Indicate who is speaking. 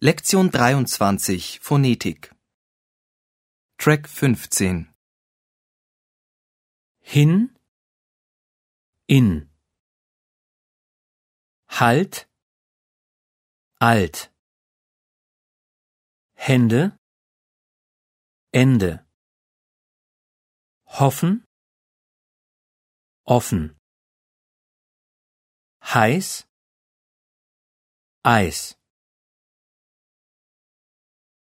Speaker 1: Lektion 23 Phonetik. Track 15.
Speaker 2: Hin, in. Halt, alt. Hände, Ende. Hoffen, offen. Heiß, Eis.